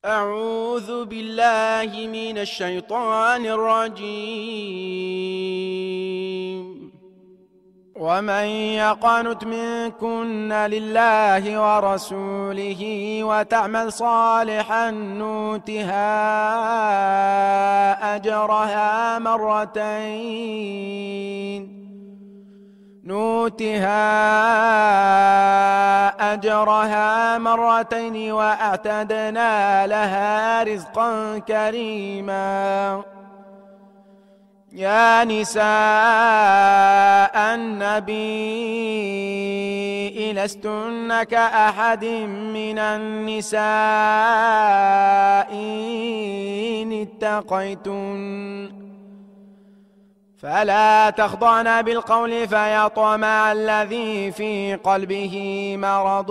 أعوذ بالله من الشيطان الرجيم. ومن يقنت منكن لله ورسوله وتعمل صالحا نؤتها أجرها مرتين وأعتدنا لها رزقا كريما. يا نساء النبي لستن كأحد من النساء إن اتقيتن فلا تخضعن بالقول فيطمع الذي في قلبه مرض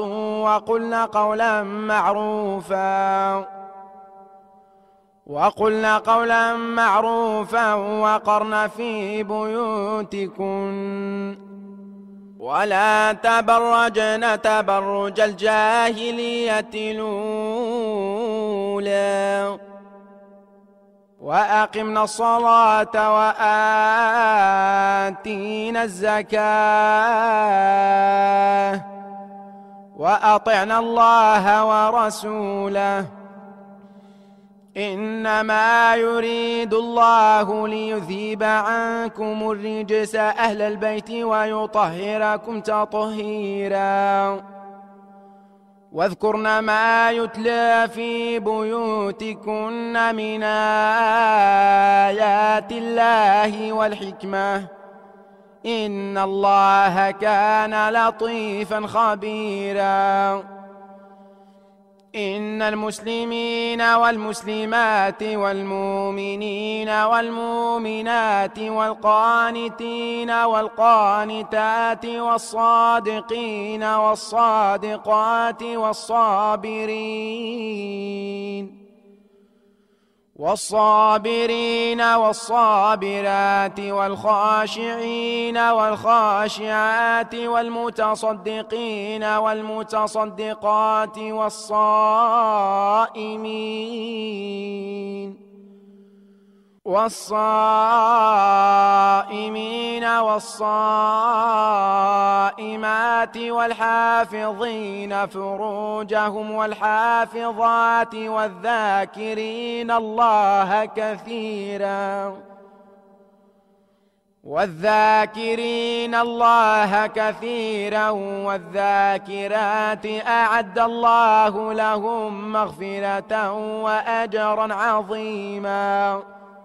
وقلن قولا معروفا وقرن في بيوتكن ولا تبرجن تبرج الجاهلية الأولى وأقمنا الصلاة وآتينا الزكاة وأطعنا الله ورسوله إنما يريد الله ليذهب عنكم الرجس أهل البيت ويطهركم تطهيرا. واذكرن ما يتلى في بيوتكن من آيات الله والحكمة إن الله كان لطيفا خبيرا. إن المسلمين والمسلمات والمؤمنين والمؤمنات والقانتين والقانتات والصادقين والصادقات والصابرين والصابرات والخاشعين والخاشعات والمتصدقين والمتصدقات والصائمين والصائمات والحافظين فروجهم والحافظات والذاكرين الله كثيرا والذاكرات أعد الله لهم مغفرة وأجرا عظيما.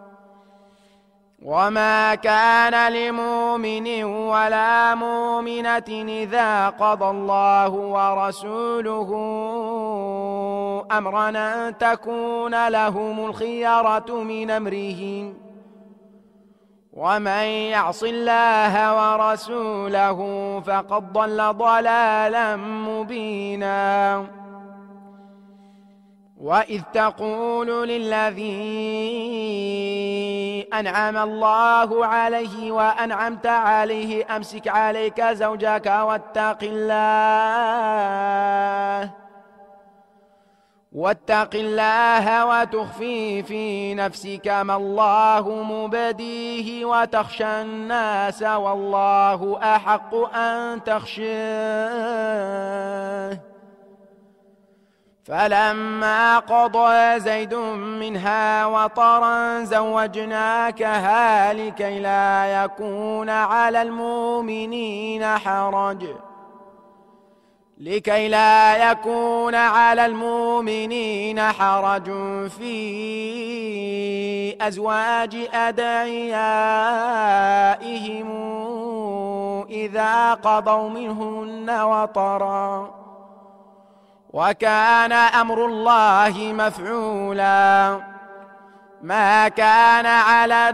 وما كان لمؤمن ولا مؤمنة إذا قضى الله ورسوله أمرا أن تكون لهم الخيرة من أمرهم ومن يعص الله ورسوله فقد ضل ضلالا مبينا. وإذ تقول للذي أنعم الله عليه وأنعمت عليه أمسك عليك زوجك واتق الله وتخفي في نفسك ما الله مبديه وتخشى الناس والله أحق أن تخشاه. فلما قضى زيد منها وطرا زوجناكها لكي لا يكون على المؤمنين حرج في أزواج أدعيائهم إذا قضوا منهن وطرا وكان أمر الله مفعولا. ما كان على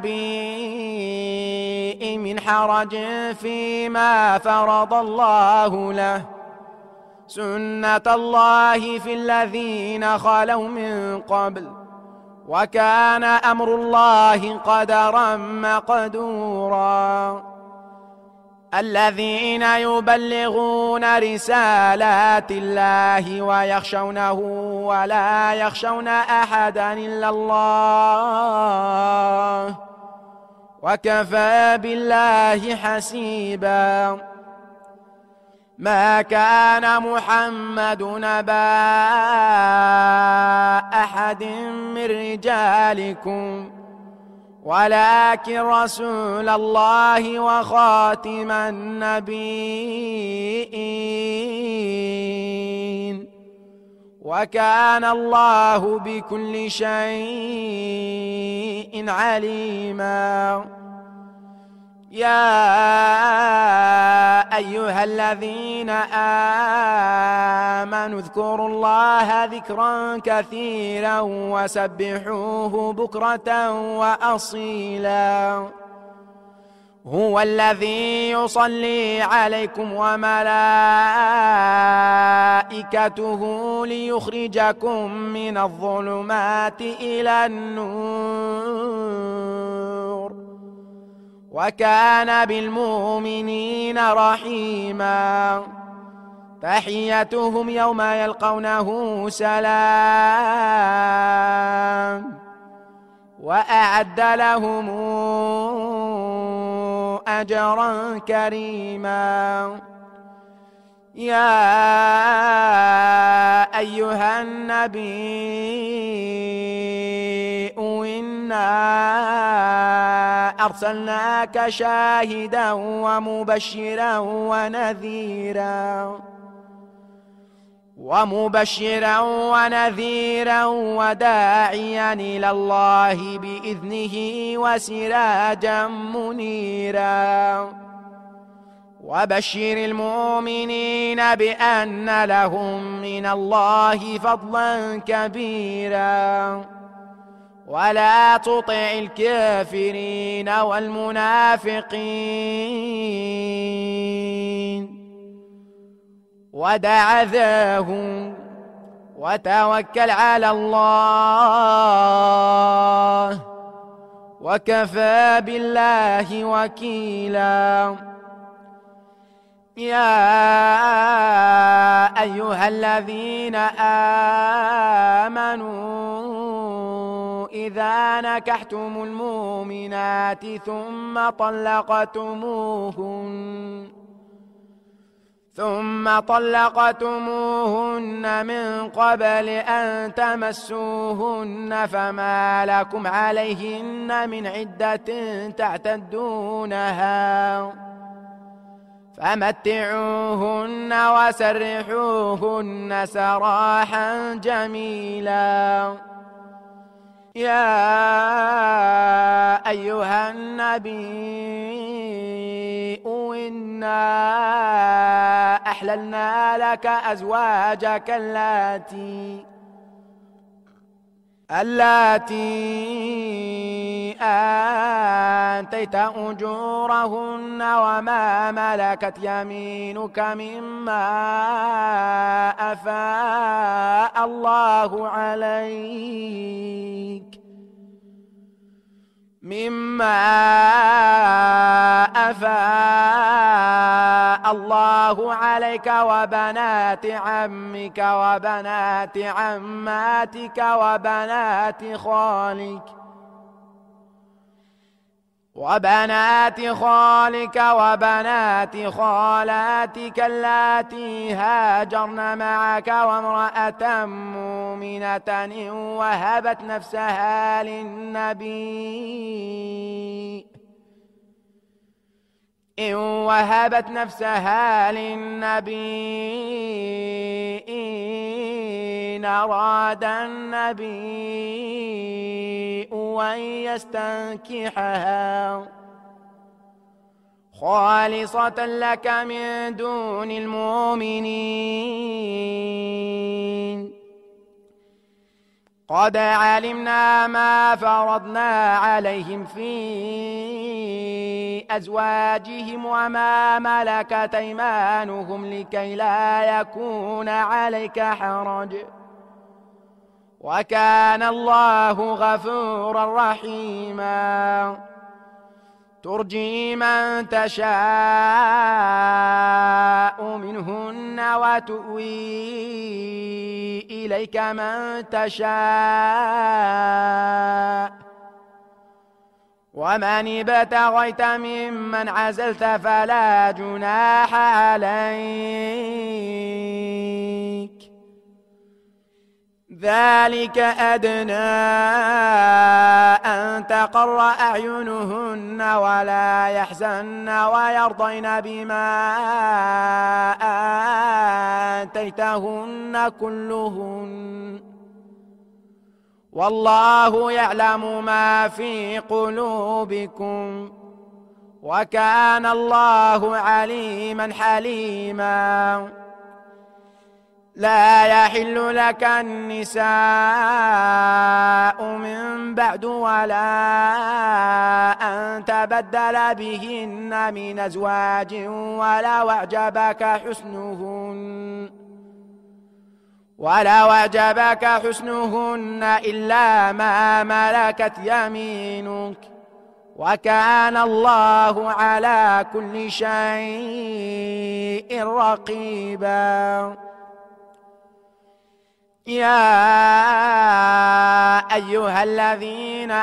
النبي من حرج فيما فرض الله له سنة الله في الذين خلوا من قبل وكان أمر الله قدرا مقدورا. الذين يبلغون رسالات الله ويخشونه ولا يخشون أحدا إلا الله وكفى بالله حسيبا. ما كان محمد نبا أحد من رجالكم ولكن رسول الله وخاتم النبيين وكان الله بكل شيء عليما. يا أيها الذين آمنوا اذكروا الله ذكرا كثيرا وسبحوه بكرة وأصيلا. هو الذي يصلي عليكم وملائكته ليخرجكم من الظلمات إلى النور وكان بالمؤمنين رحيما. تحيتهم يوم يلقونه سلام وأعد لهم أجرا كريما. يا أيها النبي إنا أرسلناك شاهدا ومبشرا ونذيرا وداعيا إلى الله بإذنه وسراجا منيرا. وبشر المؤمنين بأن لهم من الله فضلا كبيرا. ولا تطع الكافرين والمنافقين ودع ذاهم وتوكل على الله وكفى بالله وكيلا. يا أيها الذين آمنوا إذا نكحتم المؤمنات ثم طلقتموهن من قبل أن تمسوهن فما لكم عليهن من عدة تعتدونها فمتعوهن وسرحوهن سراحا جميلا. يا أيها النبي إنا أحللنا لك أزواجك اللاتي آتيت أجورهن وما ملكت يمينك مما أفاء الله عليك وبنات عمك وبنات عماتك وبنات خالك وبنات خالاتك اللاتي هاجرن معك وامرأة مؤمنة وهبت نفسها للنبي إن أراد النبي أن يستنكحها خالصة لك من دون المؤمنين. قد علمنا ما فرضنا عليهم في أزواجهم وما ملكت أيمانهم لكي لا يكون عليك حرج وكان الله غفورا رحيما. ترجي من تشاء منهن وتؤوي إليك من تشاء ومن ابتغيت ممن عزلت فلا جناح عليك ذلك أدنى أن تقر أعينهن ولا يحزن ويرضين بما آتيتهن كلهن والله يعلم ما في قلوبكم وكان الله عليما حليما لا يحل لك النساء من بعد ولا أن تبدل بهن من أزواج ولا أعجبك حسنهن إلا ما ملكت يمينك وكان الله على كل شيء رقيبا يا أيها الذين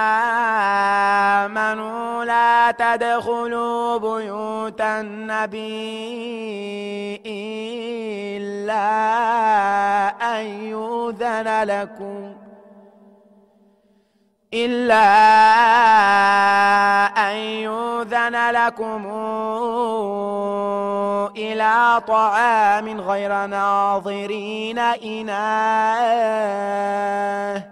آمنوا لا تدخلوا بيوت النبي إلا أن يؤذن لكم إلى طعام غير ناظرين إناه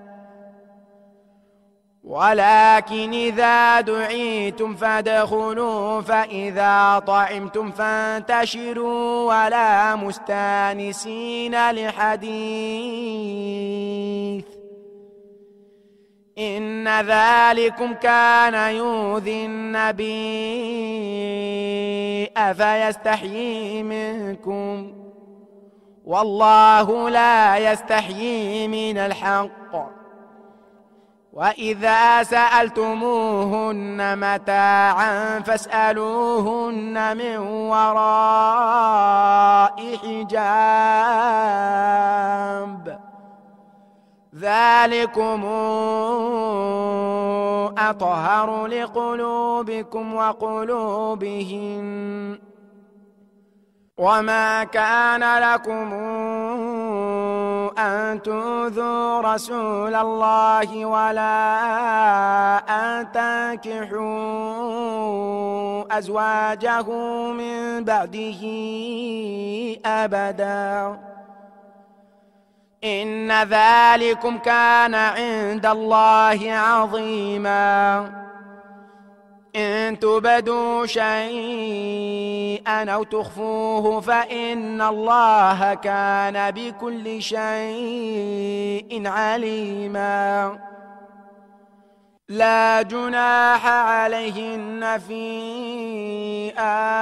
ولكن إذا دعيتم فادخلوا فإذا طعمتم فانتشروا ولا مستانسين لحديث إن ذلكم كان يؤذي النبي فيستحيي منكم والله لا يستحيي من الحق وإذا سألتموهن متاعا فاسألوهن من وراء حجاب ذلكم أطهر لقلوبكم وقلوبهن وما كان لكم أن تؤذوا رسول الله ولا أن تنكحوا أزواجه من بعده أبدا إن ذلكم كان عند الله عظيما إن تبدوا شيئا أو تخفوه فإن الله كان بكل شيء عليما لا جناح عليهن في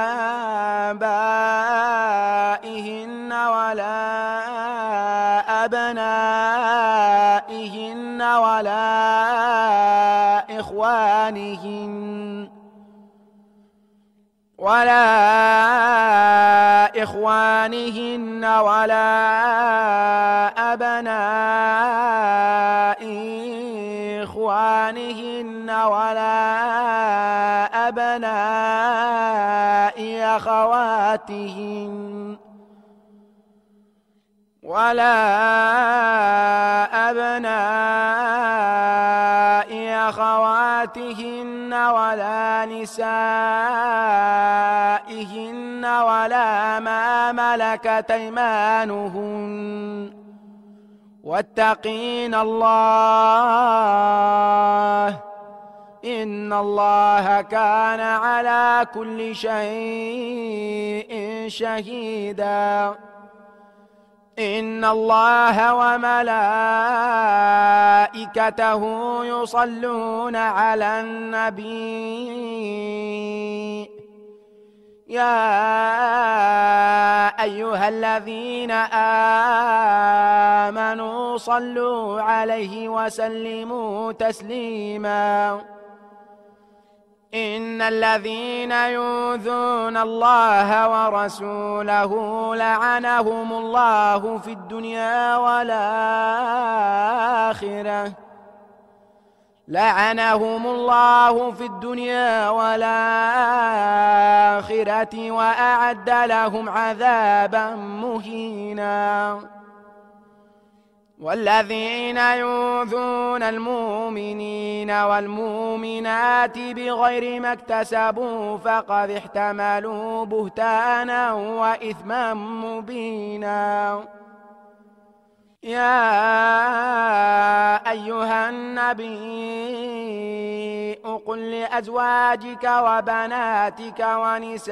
آبائهن ولا أبنائهن ولا إخوانهن ولا أبناء إخوانهن ولا أبناء أخواتهن ولا نسائهن ولا ما ملكت أيمانهن واتقين الله إن الله كان على كل شيء شهيدا إن الله وملائكته يصلون على النبي يا أيها الذين آمنوا صلوا عليه وسلموا تسليما إن الذين يؤذون الله ورسوله لعنهم الله في الدنيا والآخرة وأعد لهم عذابا مهينا والذين يؤذون المؤمنين والمؤمنات بغير ما اكتسبوا فقد احتملوا بهتانا وإثما مبينا يا أيها النبي قل لأزواجك وبناتك ونساء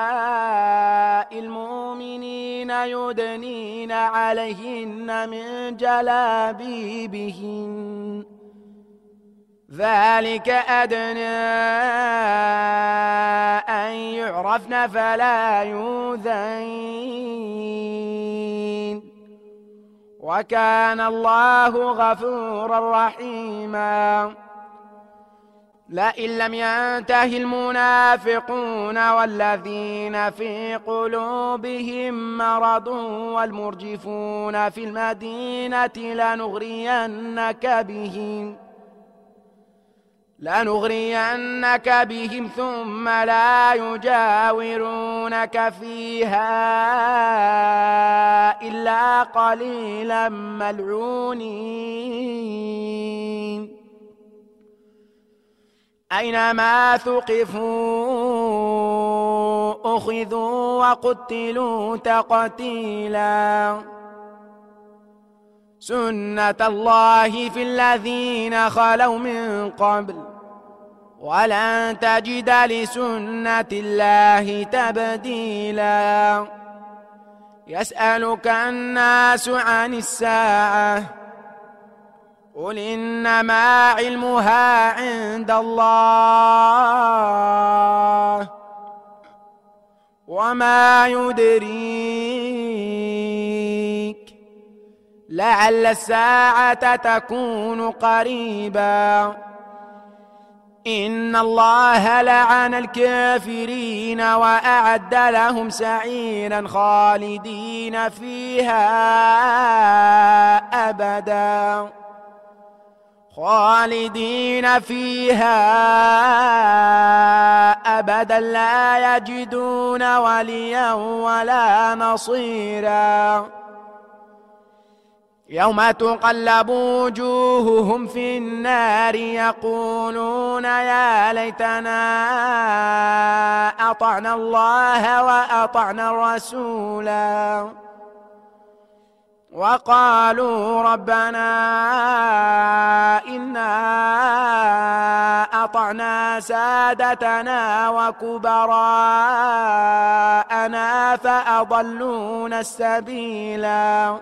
المؤمنين يدنين عليهن من جلابيبهن ذلك أدنى أن يعرفن فلا يؤذين وكان الله غفورا رحيما لئن لم ينته المنافقون والذين في قلوبهم مرض والمرجفون في المدينة لنغرينك بهم ثم لا يجاورونك فيها إلا قليلا ملعونين أينما ثقفوا أخذوا وقتلوا تقتيلا سنة الله في الذين خلوا من قبل ولن تجد لسنة الله تبديلا يسألك الناس عن الساعة قل إنما علمها عند الله وما يدريك لعل الساعة تكون قريبا إن الله لعن الكافرين وأعد لهم سعيرا خالدين فيها أبدا لا يجدون وليا ولا نصيرا يوم تقلب وجوههم في النار يقولون يا ليتنا أطعنا الله وأطعنا الرسولا وقالوا ربنا إنا أطعنا سادتنا وكبراءنا فأضلونا السبيلا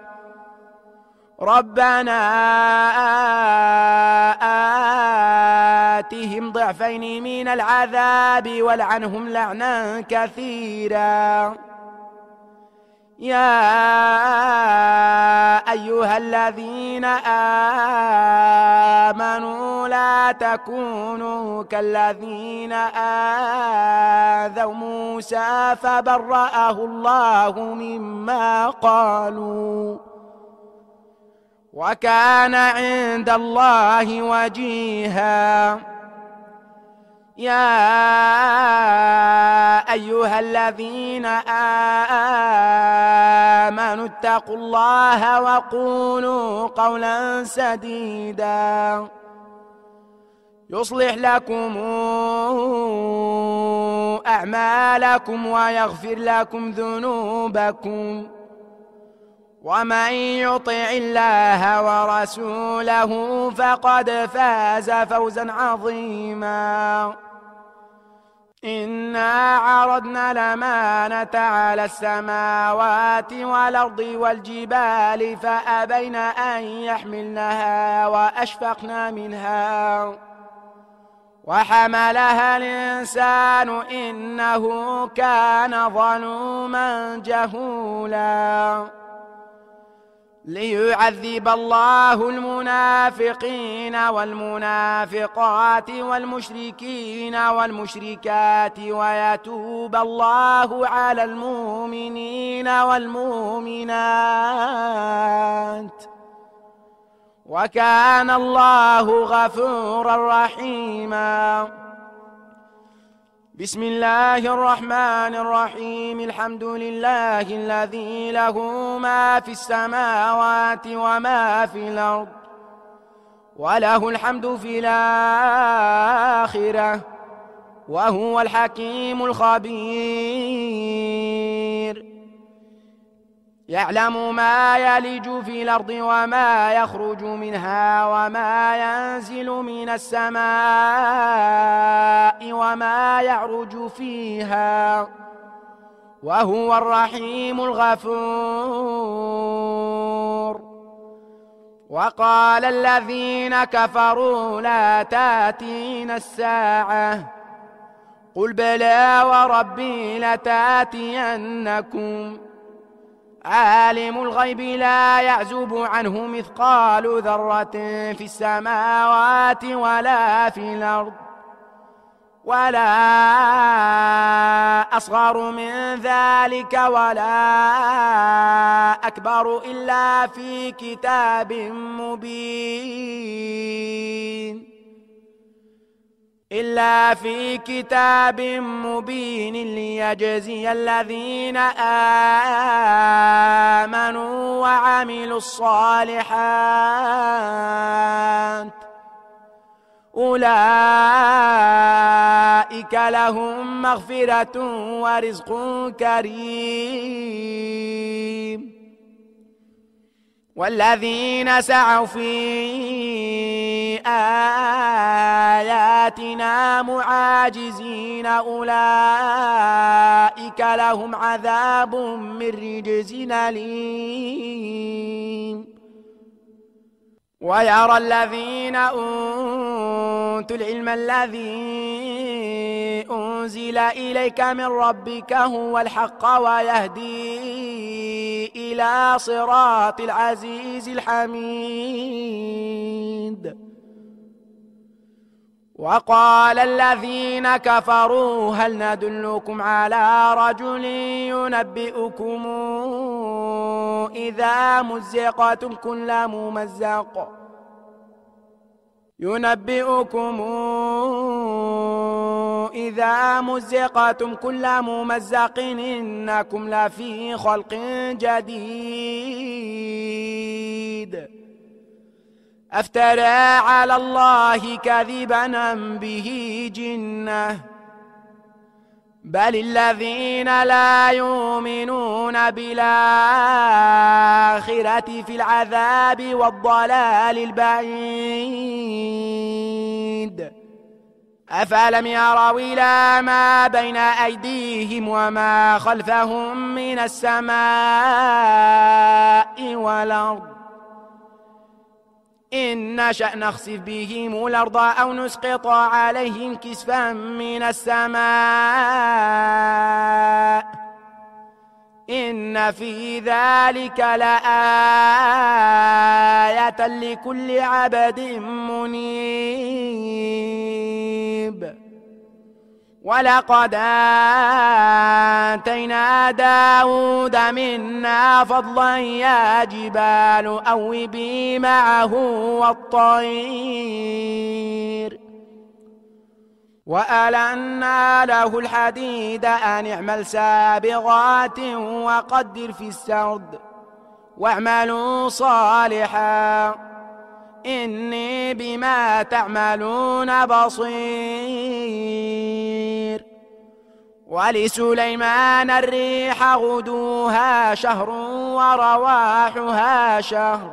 ربنا آتهم ضعفين من العذاب والعنهم لعنا كثيرا يا أيها الذين آمنوا لا تكونوا كالذين آذوا موسى فبرأه الله مما قالوا وكان عند الله وجيها يا أيها الذين آمنوا اتقوا الله وقولوا قولا سديدا يصلح لكم أعمالكم ويغفر لكم ذنوبكم ومن يطع الله ورسوله فقد فاز فوزا عظيما إنا عرضنا الأمانة على السماوات والأرض والجبال فأبين أن يحملنها وأشفقن منها وحملها الإنسان إنه كان ظلوما جهولا ليعذب الله المنافقين والمنافقات والمشركين والمشركات ويتوب الله على المؤمنين والمؤمنات وكان الله غفورا رحيما. بسم الله الرحمن الرحيم. الحمد لله الذي له ما في السماوات وما في الأرض وله الحمد في الآخرة وهو الحكيم الخبير. يعلم ما يلج في الأرض وما يخرج منها وما ينزل من السماء وما يعرج فيها وهو الرحيم الغفور. وقال الذين كفروا لا تأتينا الساعة قل بلى وربي لتأتينكم عالم الغيب لا يعزب عنه مثقال ذرة في السماوات ولا في الأرض ولا أصغر من ذلك ولا أكبر إلا في كتاب مبين ليجزي الذين آمنوا وعملوا الصالحات أولئك لهم مغفرة ورزق كريم. والذين سعوا في آياتنا معاجزين أولئك لهم عذاب من رجز أليم. ويرى الذين أوتوا العلم الذي أنزل إليك من ربك هو الحق ويهدي إلى صراط العزيز الحميد. وقال الذين كفروا هل ندلكم على رجل ينبئكم إذا مزقتم كل ممزق إنكم لفي خلق جديد أفترى على الله كذبا أم به جنة بل الذين لا يؤمنون بالآخرة في العذاب والضلال البعيد. أفلم يروا إلى ما بين أيديهم وما خلفهم من السماء والأرض إن نشأ نخسف بهم الأرض أو نسقط عليهم كسفا من السماء إن في ذلك لآية لكل عبد منيب. ولقد آتينا داود منا فضلا يا جبال أوبي معه والطير وألنا له الحديد أن اعمل سابغات وقدر في السرد واعملوا صالحا إني بما تعملون بصير. ولسليمان الريح غدوها شهر ورواحها شهر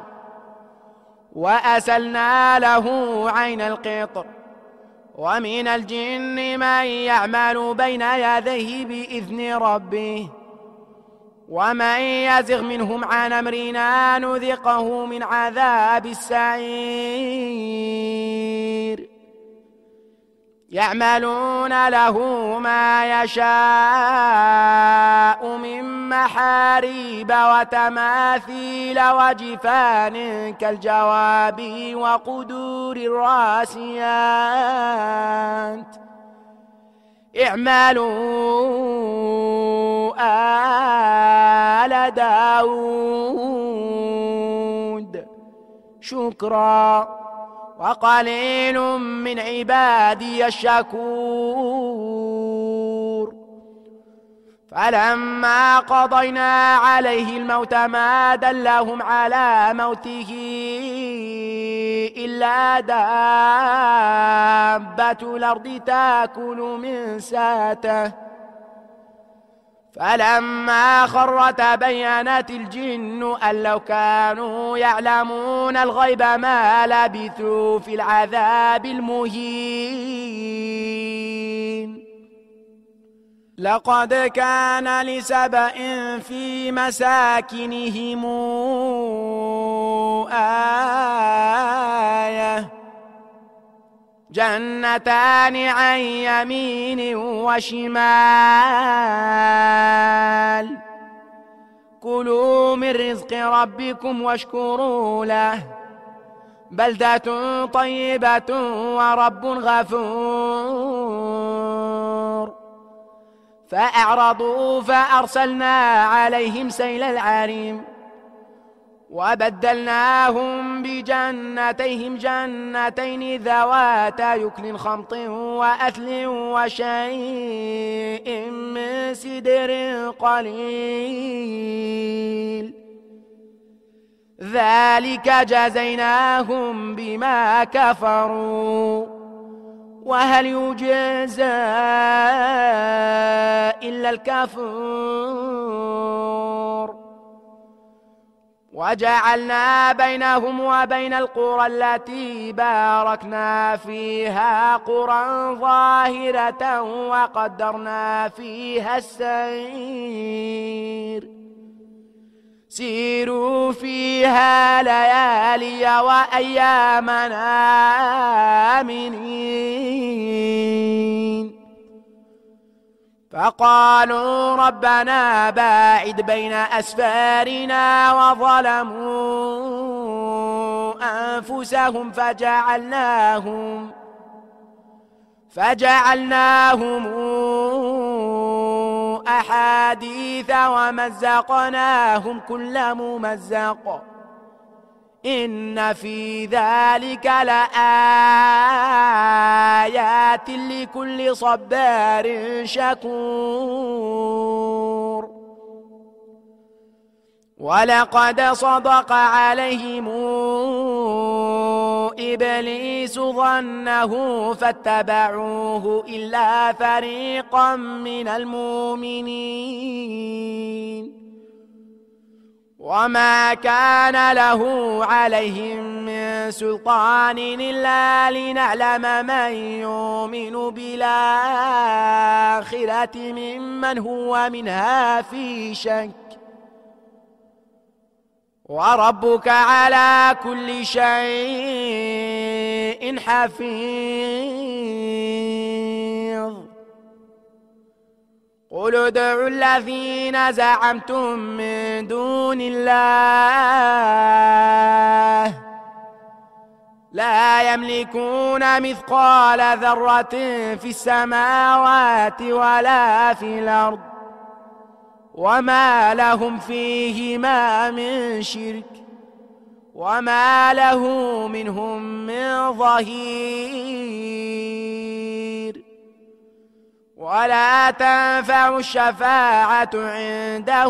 وأسلنا له عين القطر ومن الجن من يعمل بين يديه بإذن ربه ومن يزغ منهم عن أمرنا نذقه من عذاب السعير. يعملون له ما يشاء من محاريب وتماثيل وجفان كالجواب وقدور الراسيات اعملوا آل داود شكرا وقليل من عبادي الشكور. فلما قضينا عليه الموت ما دلهم على موته إلا دابة الأرض تأكل من ساته فلما خر تبينت الجن أن لو كانوا يعلمون الغيب ما لبثوا في العذاب المهين. لقد كان لسبإ في مساكنهم آية جنتان عن يمين وشمال كلوا من رزق ربكم واشكروا له بلدة طيبة ورب غفور. فأعرضوا فأرسلنا عليهم سيل العريم وبدلناهم بجنتيهم جنتين ذواتا يكل خمط وأثل وشيء من سدر قليل ذلك جزيناهم بما كفروا وهل يجزى إلا الكفور. وجعلنا بينهم وبين القرى التي باركنا فيها قرى ظاهرة وقدرنا فيها السير سيروا فيها ليالي وأيامنا آمنين. فقالوا ربنا باعد بين أسفارنا وظلموا أنفسهم فجعلناهم أحاديث ومزقناهم كل ممزق إن في ذلك لآيات لكل صبار شكور. ولقد صدق عليهم إبليس ظنه فاتبعوه إلا فريقا من المؤمنين وما كان له عليهم من سلطان إلا لنعلم من يؤمن بالآخرة ممن هو منها في شك وربك على كل شيء حفيظ. قل ادعوا الذين زعمتم من دون الله لا يملكون مثقال ذرة في السماوات ولا في الأرض وما لهم فيهما من شرك وما له منهم من ظهير. ولا تنفع الشفاعة عنده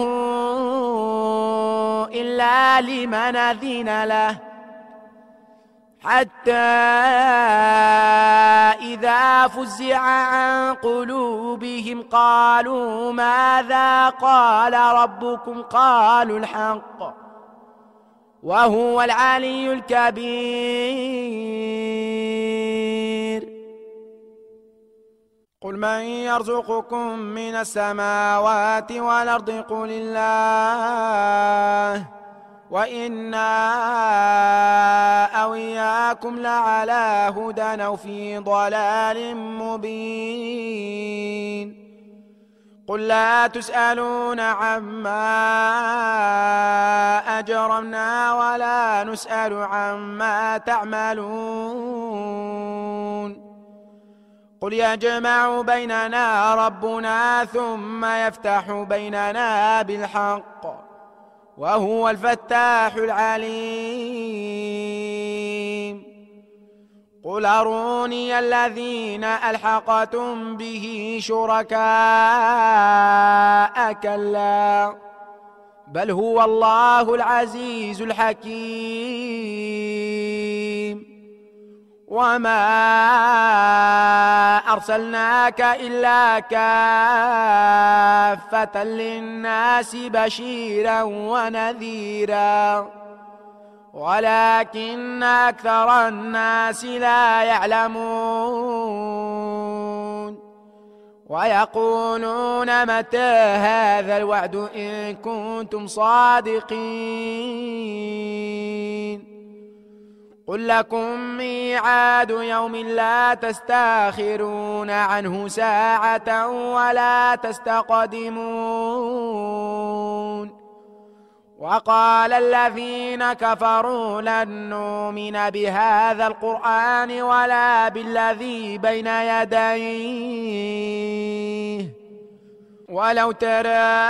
إلا لمن أذن له حتى إذا فزع عن قلوبهم قالوا ماذا قال ربكم قالوا الحق وهو العلي الكبير. قل من يرزقكم من السماوات والأرض قل الله وإنا أو إياكم لعلى هدى أو في ضلال مبين. قل لا تسألون عما أجرمنا ولا نسأل عما تعملون. قل يجمع بيننا ربنا ثم يفتح بيننا بالحق وهو الفتاح العليم. قل أروني الذين ألحقتم به شركاء كلا بل هو الله العزيز الحكيم. وما أرسلناك إلا كافة للناس بشيرا ونذيرا ولكن أكثر الناس لا يعلمون. ويقولون متى هذا الوعد إن كنتم صادقين. قل لكم ميعاد يوم لا تستاخرون عنه ساعة ولا تستقدمون. وقال الذين كفروا لن نؤمن بهذا القرآن ولا بالذي بين يديه ولو ترى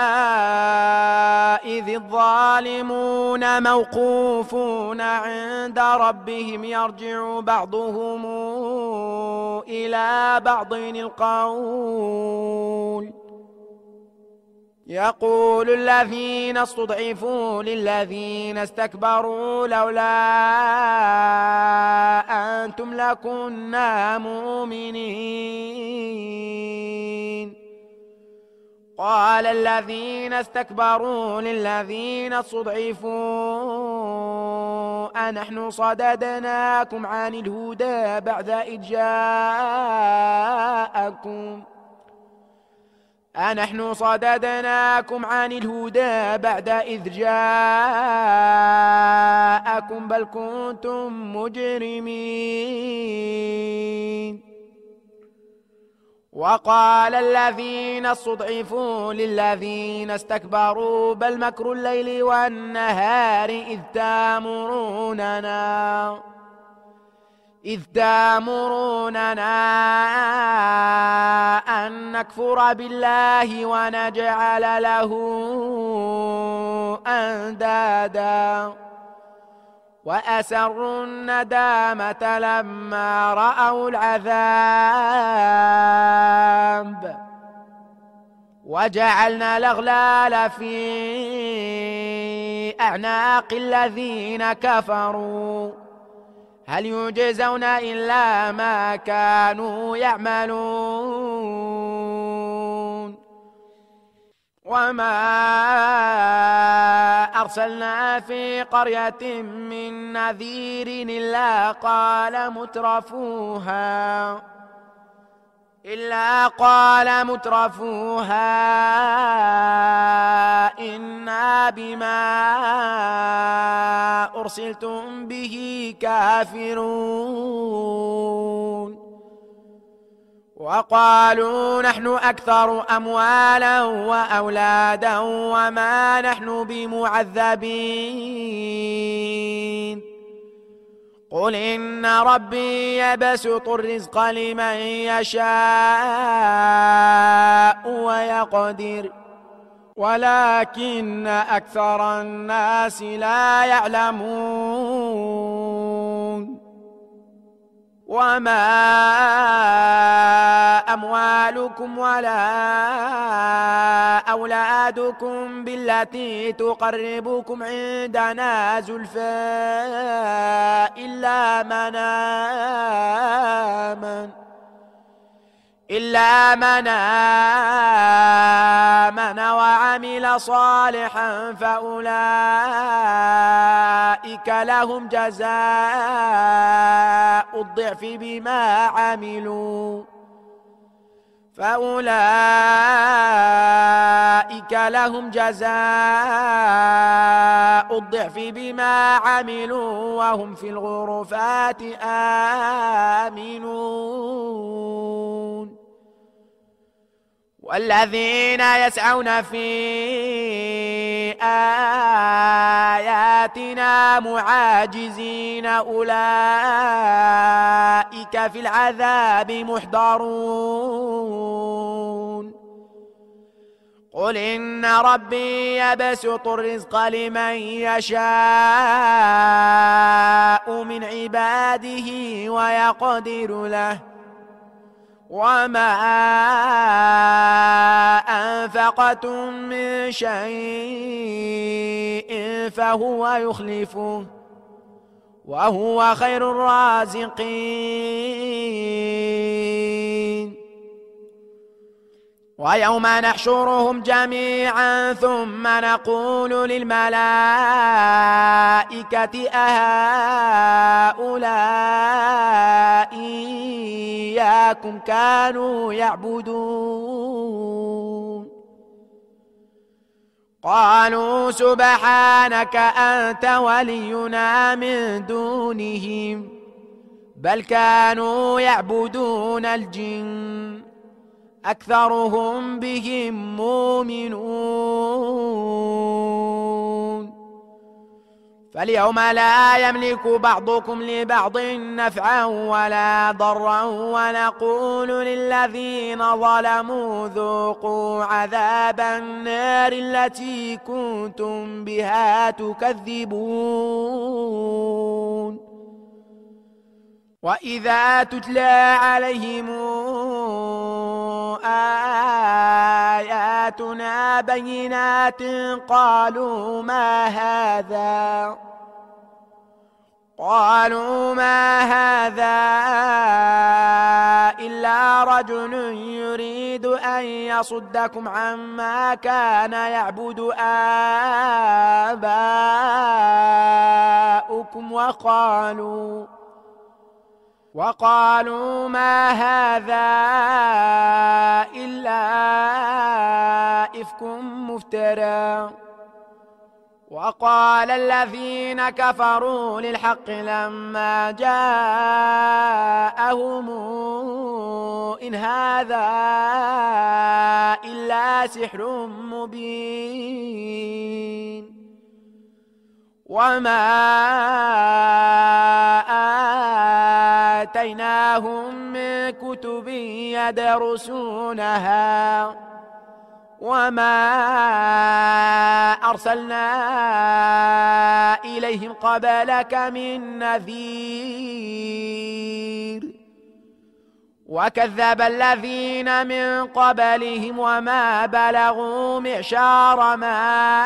إذ الظالمون موقوفون عند ربهم يرجع بعضهم إلى بعض القول يقول الذين استضعفوا للذين استكبروا لولا أنتم لكنا مؤمنين. قال الذين استكبروا للذين استضعفوا أنحن صددناكم عن الهدى بعد إذ جاءكم أنحن صددناكم عن الهدى بعد إذ جاءكم بل كنتم مجرمين. وقال الذين استضعفوا للذين استكبروا بل مكر الليل والنهار إذ تامروننا أن نكفر بالله ونجعل له أندادا وأسروا الندامة لما رأوا العذاب وجعلنا الأغلال في أعناق الذين كفروا هل يجزون إلا ما كانوا يعملون. وما أرسلنا في قرية من نذير إلا قال مترفوها إنا بما أرسلتم به كافرون. وقالوا نحن أكثر أموالا وأولادا وما نحن بمعذبين. قل إن ربي يبسط الرزق لمن يشاء ويقدر ولكن أكثر الناس لا يعلمون. وما أموالكم ولا أولادكم بالتي تقربكم عندنا زلفى إلا من آمن وعمل صالحا فأولئك لهم جزاء الضعف بما عملوا فأولئك لهم جزاء الضعف بما عملوا وهم في الغرفات آمنون. والذين يسعون في آياتنا معاجزين أولئك في العذاب محضرون. قل إن ربي يبسط الرزق لمن يشاء من عباده ويقدر له وما أنفقتم من شيء فهو يخلفه وهو خير الرازقين. ويوم نحشرهم جميعا ثم نقول للملائكة أهؤلاء إياكم كانوا يعبدون؟ قالوا سبحانك أنت ولينا من دونهم بل كانوا يعبدون الجن أكثرهم بهم مؤمنون. فاليوم لا يملك بعضكم لبعض نفعا ولا ضرا ونقول للذين ظلموا ذوقوا عذاب النار التي كنتم بها تكذبون. وإذا تتلى عليهم آياتنا بينات قالوا ما هذا إلا رجل يريد أن يصدكم عما كان يعبد آباؤكم وقالوا ما هذا إلا إفك مفترى. وقال الذين كفروا للحق لما جاءهم إن هذا إلا سحر مبين. وما آتيناهم من كتب يدرسونها وما أرسلنا إليهم قبلك من نذير. وكذب الذين من قبلهم وما بلغوا معشار ما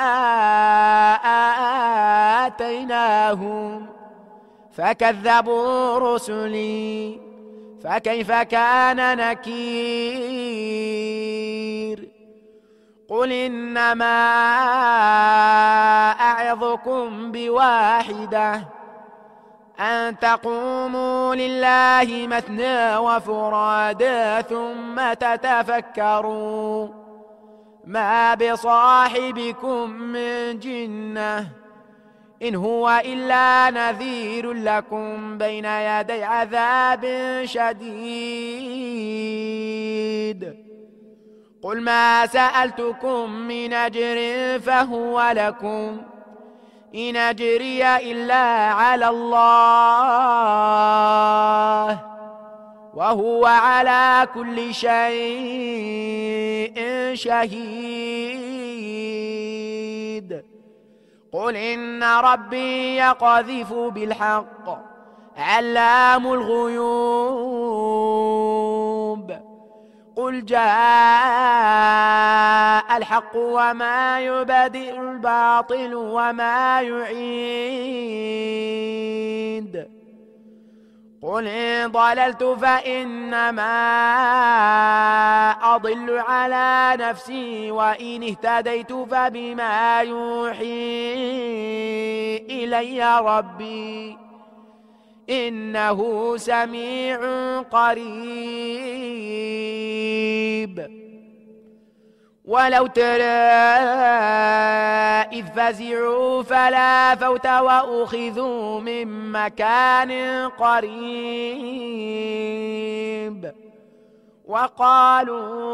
آتيناهم فكذبوا رسلي فكيف كان نكير. قل إنما أعظكم بواحدة أن تقوموا لله مثنى وفرادا ثم تتفكروا ما بصاحبكم من جنة إن هو إلا نذير لكم بين يدي عذاب شديد. قل ما سألتكم من أجر فهو لكم إن أجري إلا على الله وهو على كل شيء شهيد. قل إن ربي يقذف بالحق علام الغيوب. قل جاء الحق وما يبدئ الباطل وما يعيد. قل إن ضللت فإنما أضل على نفسي وإن اهتديت فبما يوحي إلي ربي إنه سميع قريب. ولو ترى إذ فزعوا فلا فوت وأخذوا من مكان قريب وقالوا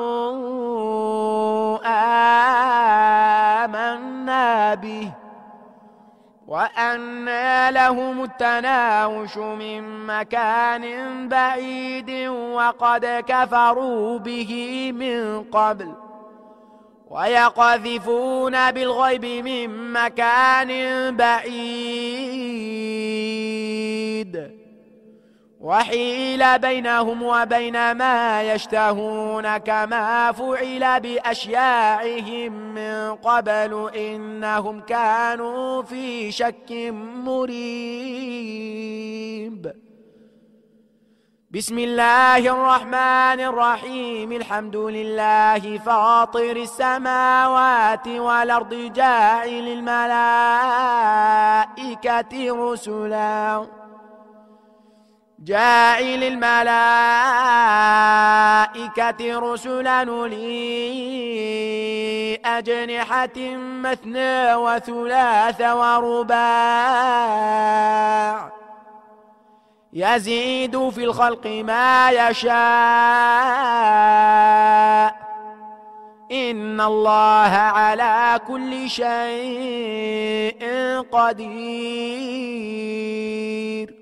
آمنا به وأنى لهم التناوش من مكان بعيد وقد كفروا به من قبل ويقذفون بالغيب من مكان بعيد وحيل بينهم وبين ما يشتهون كما فعل بأشياعهم من قبل إنهم كانوا في شك مريب. بسم الله الرحمن الرحيم. الحمد لله فاطر السماوات والأرض جاعل الملائكة رسلا أولي أجنحة مثنى وثلاث ورباع يزيد في الخلق ما يشاء إن الله على كل شيء قدير.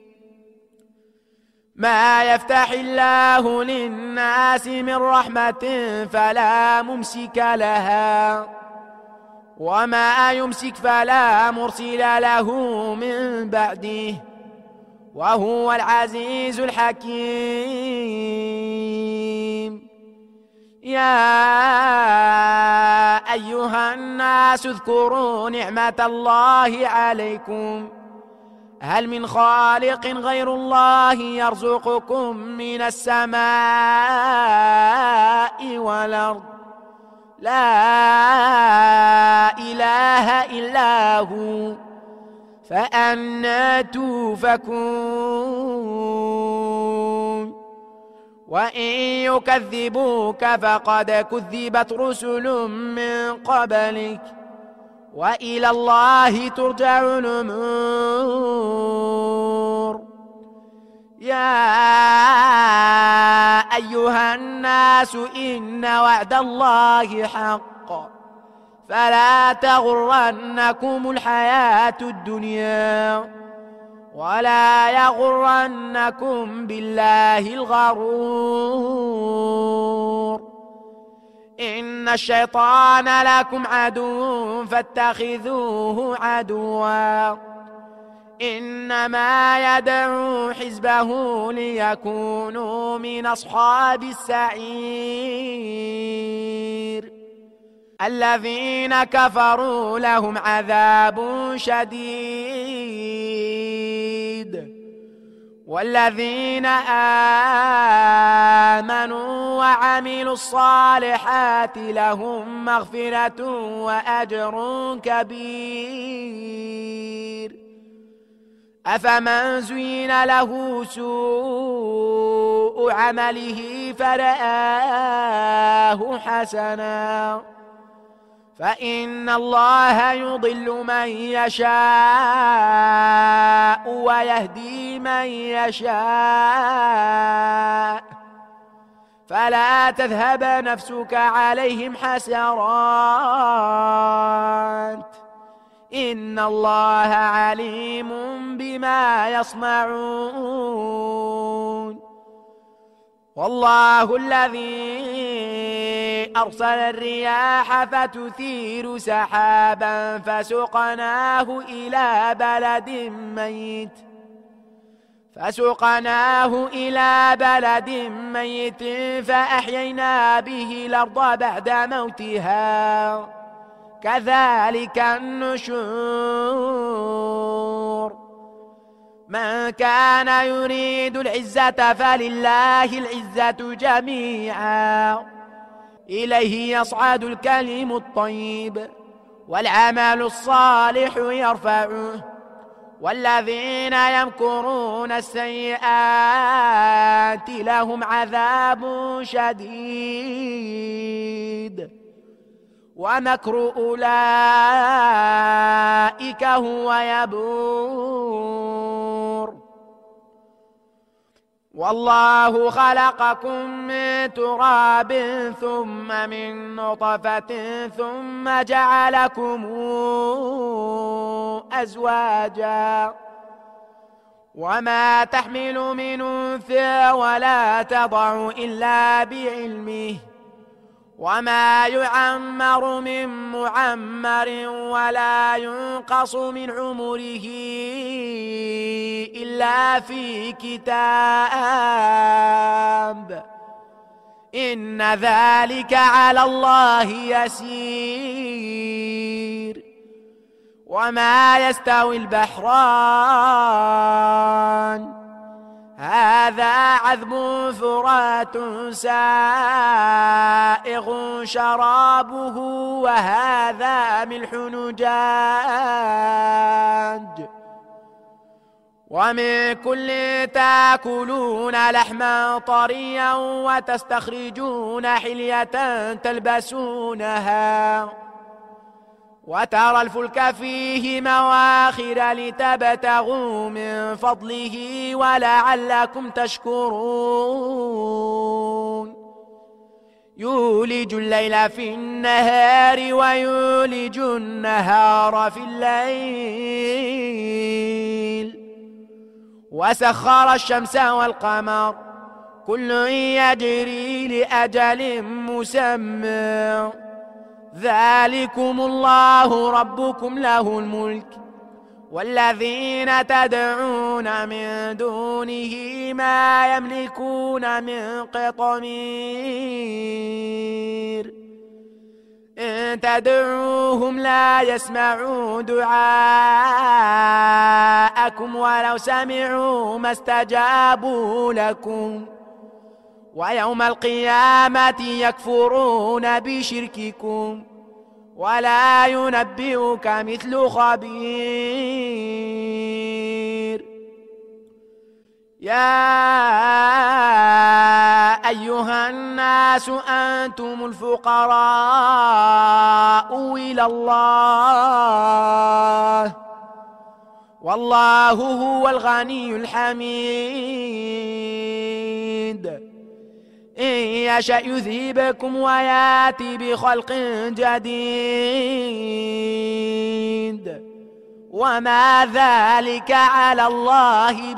ما يفتح الله للناس من رحمة فلا ممسك لها وما يمسك فلا مرسل له من بعده وهو العزيز الحكيم. يا أيها الناس اذكروا نعمة الله عليكم هل من خالق غير الله يرزقكم من السماء والأرض لا إله إلا هو فأنى توفكون. وإن يكذبوك فقد كذبت رسل من قبلك وإلى الله ترجع الأمور. يا أيها الناس إن وعد الله حق فلا تغرنكم الحياة الدنيا ولا يغرنكم بالله الغرور. إن الشيطان لكم عدو فاتخذوه عدوا إنما يدعو حزبه ليكونوا من أصحاب السعير. الذين كفروا لهم عذاب شديد والذين آمنوا وعملوا الصالحات لهم مغفرة وأجر كبير. أفمن زين له سوء عمله فرآه حسنا فإن الله يضل من يشاء ويهدي من يشاء فلا تذهب نفسك عليهم حسرات إن الله عليم بما يصنعون. والله الذي أرسل الرياح فتثير سحابا فسقناه إلى بلد ميت فأحيينا به الأرض بعد موتها كذلك النشور. من كان يريد العزة فلله العزة جميعا إليه يصعد الكلم الطيب والعمل الصالح يرفعه والذين يمكرون السيئات لهم عذاب شديد ومكر أولئك هو يبور. والله خلقكم من تراب ثم من نطفة ثم جعلكم أزواجا وما تحمل من أنثى ولا تضع إلا بعلمه وما يعمر من معمر ولا ينقص من عمره إلا في كتاب إن ذلك على الله يسير. وما يستوي البحران هذا عذب فرات سائغ شرابه وهذا ملح نجاج ومن كل تاكلون لحما طريا وتستخرجون حلية تلبسونها وترى الفلك فيه مواخر لتبتغوا من فضله ولعلكم تشكرون. يولج الليل في النهار ويولج النهار في الليل وسخر الشمس والقمر كل يجري لأجل مسمى ذلكم الله ربكم له الملك والذين تدعون من دونه ما يملكون من قطمير إن تدعوهم لا يسمعوا دعاءكم ولو سمعوا ما استجابوا لكم ويوم القيامة يكفرون بشرككم ولا ينبئك مثل خبير. يا أيها الناس أنتم الفقراء إلى الله والله هو الغني الحميد. إن يشأ يذهبكم ويأتي بخلق جديد وما ذلك على الله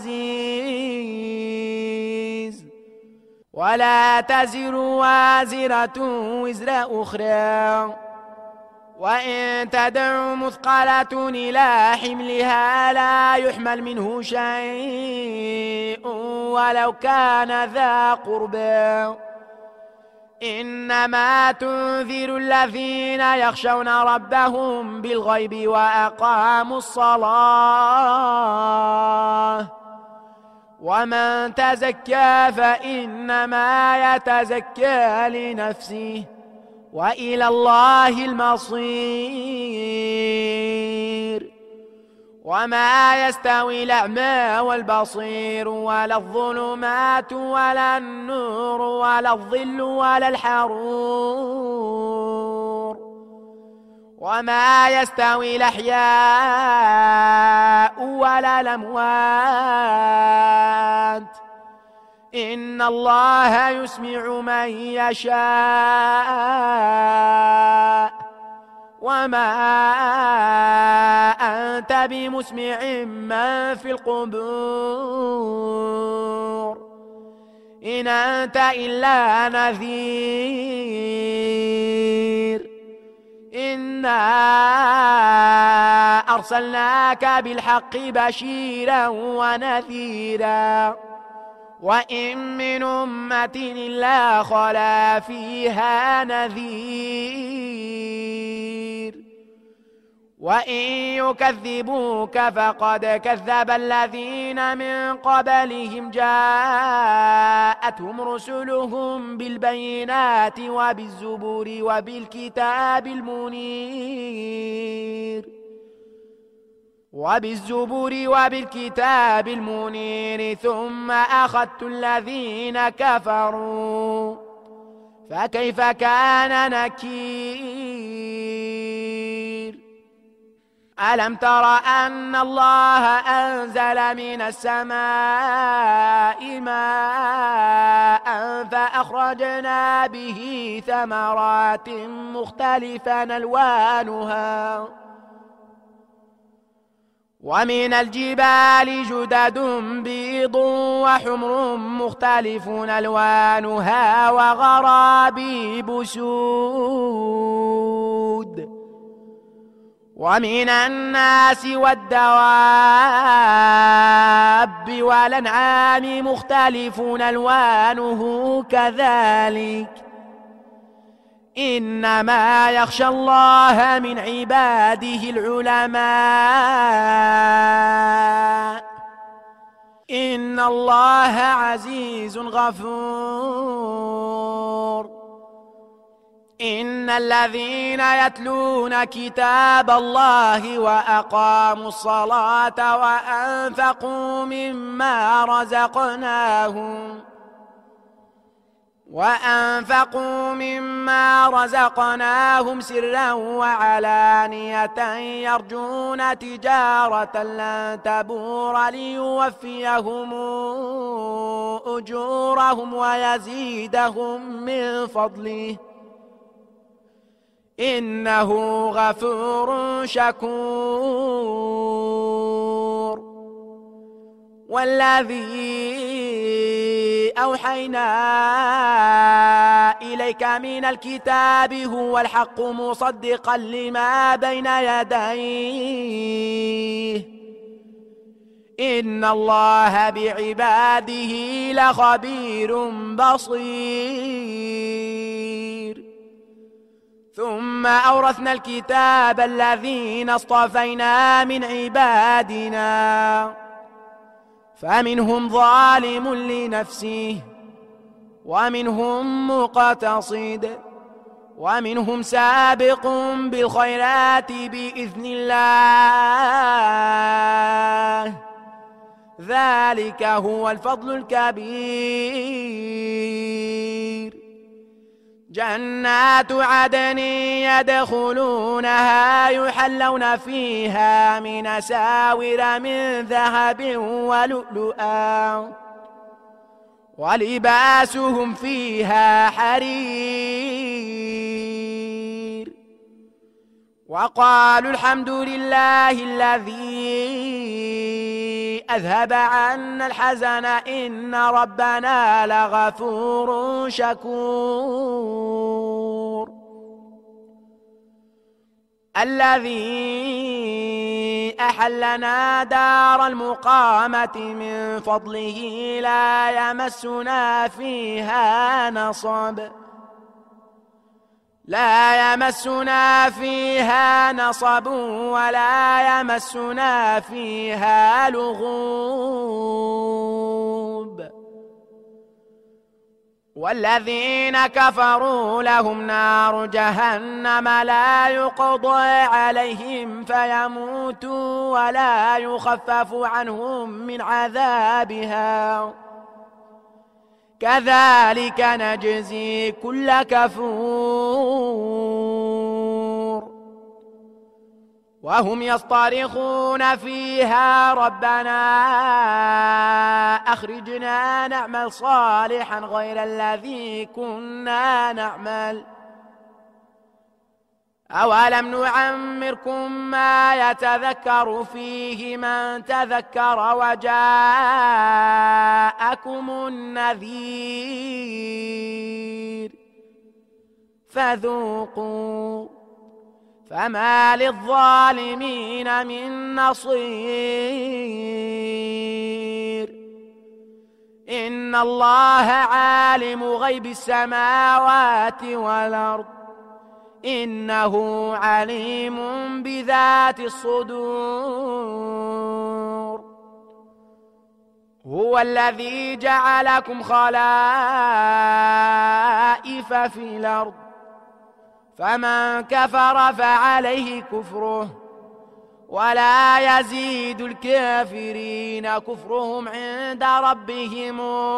بعزيز. ولا تزر وازرة وزر أخرى وإن تدع مثقلة إلى حملها لا يحمل منه شيء ولو كان ذا قربى إنما تنذر الذين يخشون ربهم بالغيب وأقاموا الصلاة ومن تزكى فإنما يتزكى لنفسه وإلى الله المصير. وما يستوي الأعمى والبصير ولا الظلمات ولا النور ولا الظل ولا الحرور وما يستوي الأحياء ولا الأموات إن الله يسمع من يشاء وما أنت بمسمع من في القبور إن أنت إلا نذير. إنا أرسلناك بالحق بشيرا ونذيرا وإن من أمة إلا خلا فيها نذير وإن يكذبوك فقد كذب الذين من قبلهم جاءتهم رسلهم بالبينات وبالزبور وبالكتاب المنير وبالزبور وبالكتاب المنير ثم أخذت الذين كفروا فكيف كان نكير ألم تر أن الله أنزل من السماء ماء فأخرجنا به ثمرات مختلفا ألوانها ومن الجبال جدد بيض وحمر مختلف ألوانها وغرابيب سود ومن الناس والدواب والأنعام مختلف ألوانه كذلك إنما يخشى الله من عباده العلماء إن الله عزيز غفور إن الذين يتلون كتاب الله وأقاموا الصلاة وأنفقوا مما رزقناهم سرا وعلانية يرجون تجارة لن تبور ليوفيهم أجورهم ويزيدهم من فضله إنه غفور شكور والذي أوحينا إليك من الكتاب هو الحق مصدقا لما بين يديه إن الله بعباده لخبير بصير ثم أورثنا الكتاب الذين اصطفينا من عبادنا فمنهم ظالم لنفسه ومنهم مقتصد ومنهم سابق بالخيرات بإذن الله ذلك هو الفضل الكبير جنات عدن يدخلونها يحلون فيها من أساور من ذهب ولؤلؤا ولباسهم فيها حرير وقالوا الحمد لله الذي أذهب عنا الحزن إن ربنا لغفور شكور الذي أحلنا دار المقامة من فضله لا يمسنا فيها نصب ولا يمسنا فيها لغوب والذين كفروا لهم نار جهنم لا يقضى عليهم فيموتوا ولا يخفف عنهم من عذابها كذلك نجزي كل كفور وهم يصطرخون فيها ربنا أخرجنا نعمل صالحا غير الذي كنا نعمل أولم نعمركم ما يتذكر فيه من تذكر وجاءكم النذير فذوقوا فما للظالمين من نصير إن الله عالم غيب السماوات والأرض إنه عليم بذات الصدور هو الذي جعلكم خلائف في الأرض فمن كفر فعليه كفره ولا يزيد الكافرين كفرهم عند ربهم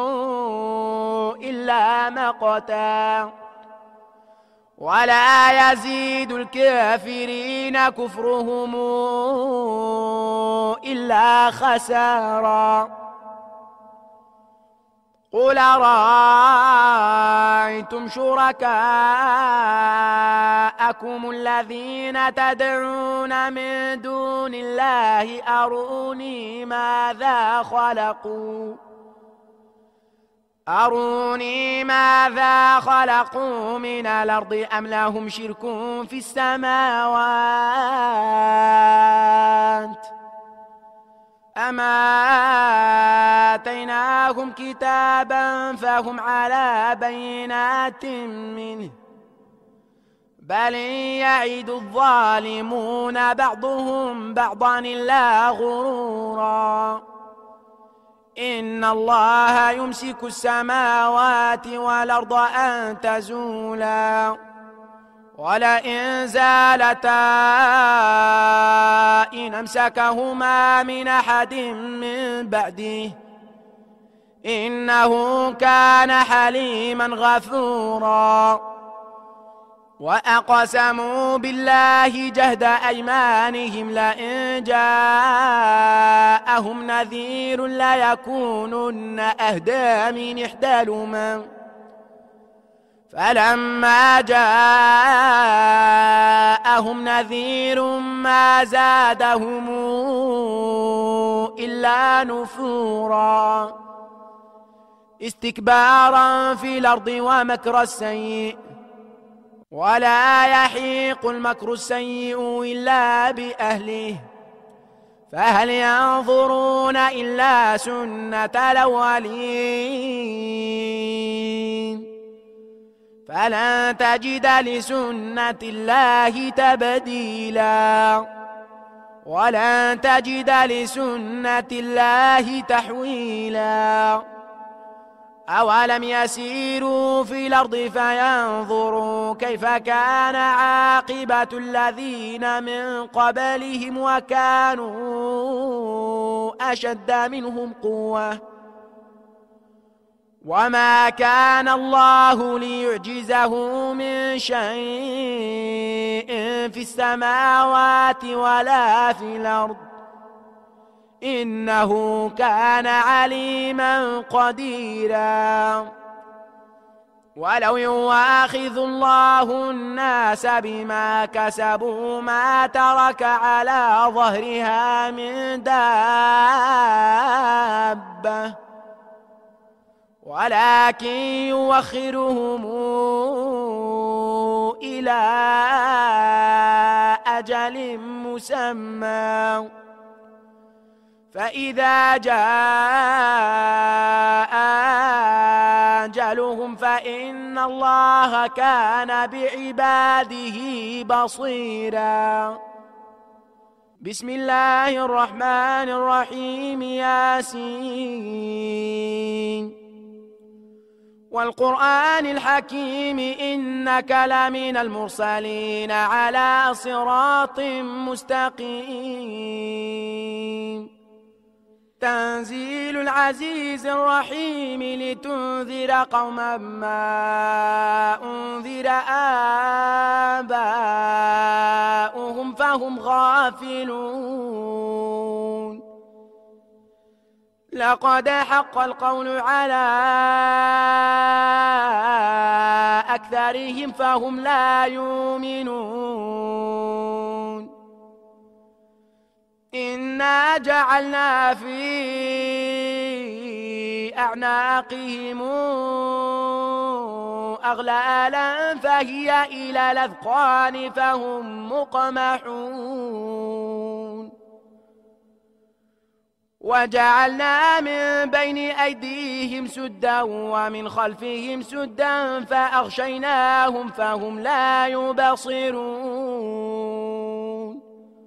إلا مقتا ولا يزيد الكافرين كفرهم إلا خسارا قل أرأيتم شركاءكم الذين تدعون من دون الله أروني ماذا خلقوا من الأرض أم لهم شرك في السماوات أما آتيناهم كتابا فهم على بينات منه بل يعد الظالمون بعضهم بعضا إلا غرورا إن الله يمسك السماوات والأرض أن تزولا ولئن زالتا إن أمسكهما من أحد من بعده إنه كان حليما غفورا وأقسموا بالله جهد أيمانهم لئن جاءهم نذير ليكونن أهدى من إحدى الأمم فلما جاءهم نذير ما زادهم إلا نفورا استكبارا في الأرض ومكر السيء ولا يحيق المكر السيء إلا بأهله فهل ينظرون إلا سنة الأولين فلن تجد لسنة الله تبديلا ولن تجد لسنة الله تحويلا أولم يسيروا في الأرض فينظروا كيف كان عاقبة الذين من قبلهم وكانوا أشد منهم قوة وما كان الله ليعجزه من شيء في السماوات ولا في الأرض إنه كان عليما قديرا ولو يؤاخذ الله الناس بما كسبوا ما ترك على ظهرها من دابة ولكن يوخرهم إلى أجل مسمى فإذا جاء أجلهم فإن الله كان بعباده بصيرا بسم الله الرحمن الرحيم ياسين والقرآن الحكيم إنك لمن المرسلين على صراط مستقيم تنزيل العزيز الرحيم لتنذر قوما ما أنذر آباؤهم فهم غافلون لقد حق القول على أكثرهم فهم لا يؤمنون إنا جعلنا في أعناقهم أغلالا فهي إلى الأذقان فهم مقمحون وجعلنا من بين أيديهم سدا ومن خلفهم سدا فأغشيناهم فهم لا يبصرون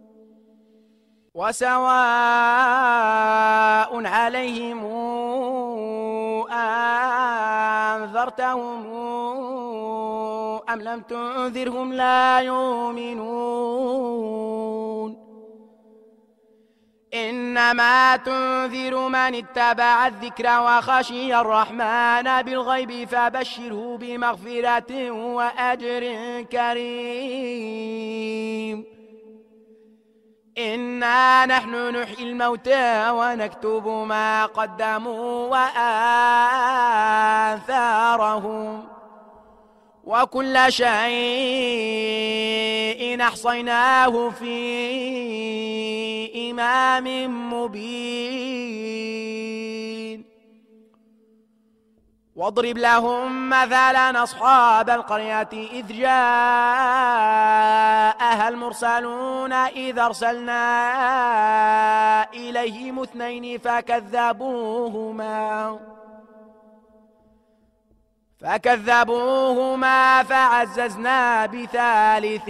وسواء عليهم أنذرتهم أم لم تنذرهم لا يؤمنون إنما تنذر من اتبع الذكر وخشي الرحمن بالغيب فبشره بمغفرة وأجر كريم. إنا نحن نحيي الموتى ونكتب ما قدموا وآثارهم وكل شيء أحصيناه في إمام مبين. واضرب لهم مثلا أصحاب القرية إذ جاءها المرسلون إذ أرسلنا إليهم اثنين فكذبوهما فعززنا بثالث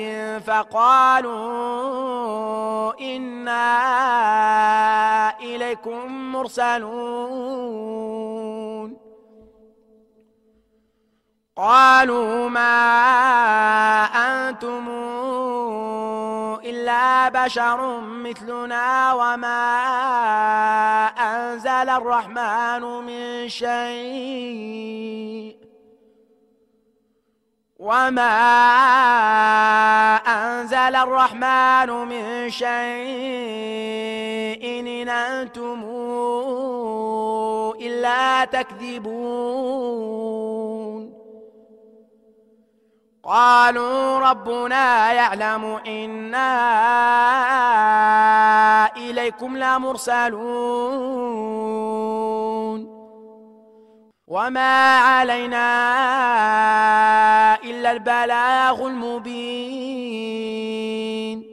فقالوا إنا إليكم مرسلون. قالوا ما أنتم إلا بشر مثلنا وما أنزل الرحمن من شيء إن أنتم إلا تكذبون. قالوا ربنا يعلم إنا إليكم لمرسلون وما علينا إلا البلاغ المبين.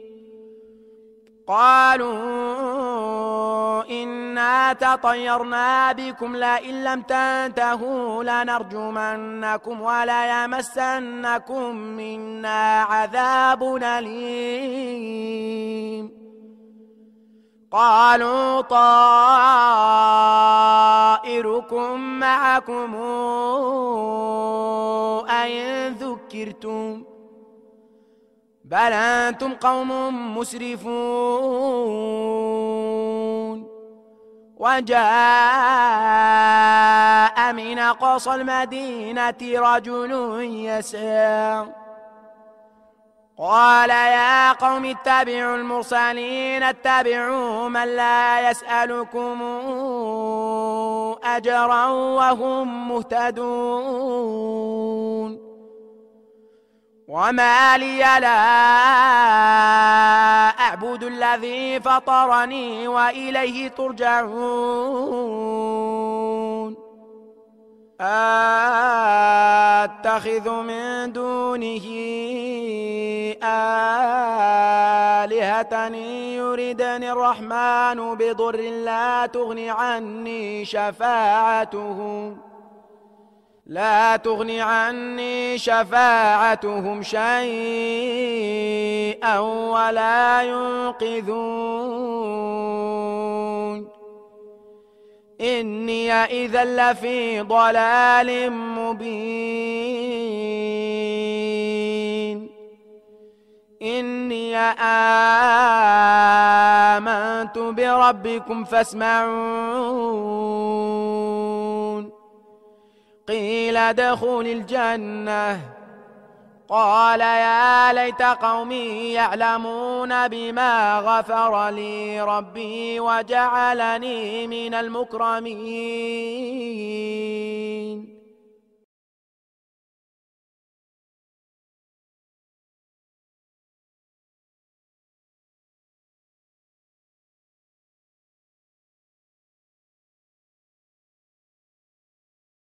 قالوا إنا تطيرنا بكم لئن لم تنتهوا لنرجمنكم وليمسنكم منا عذاب أليم. قالوا طائركم معكم أئن ذكرتم بل أنتم قوم مسرفون. وجاء من أقصى المدينة رجل يسعى قال يا قوم اتبعوا المرسلين اتبعوا من لا يسألكم أجرا وهم مهتدون. وما لي لا أعبد الذي فطرني وإليه ترجعون. أتخذ من دونه آلهة يردني الرحمن بضر لا تغني عني شفاعتهم شيئا ولا ينقذون. إني إذا لفي ضلال مبين. إني آمنت بربكم فاسمعون. قيل ادخل الجنة قال يا ليت قومي يعلمون بما غفر لي ربي وجعلني من المكرمين.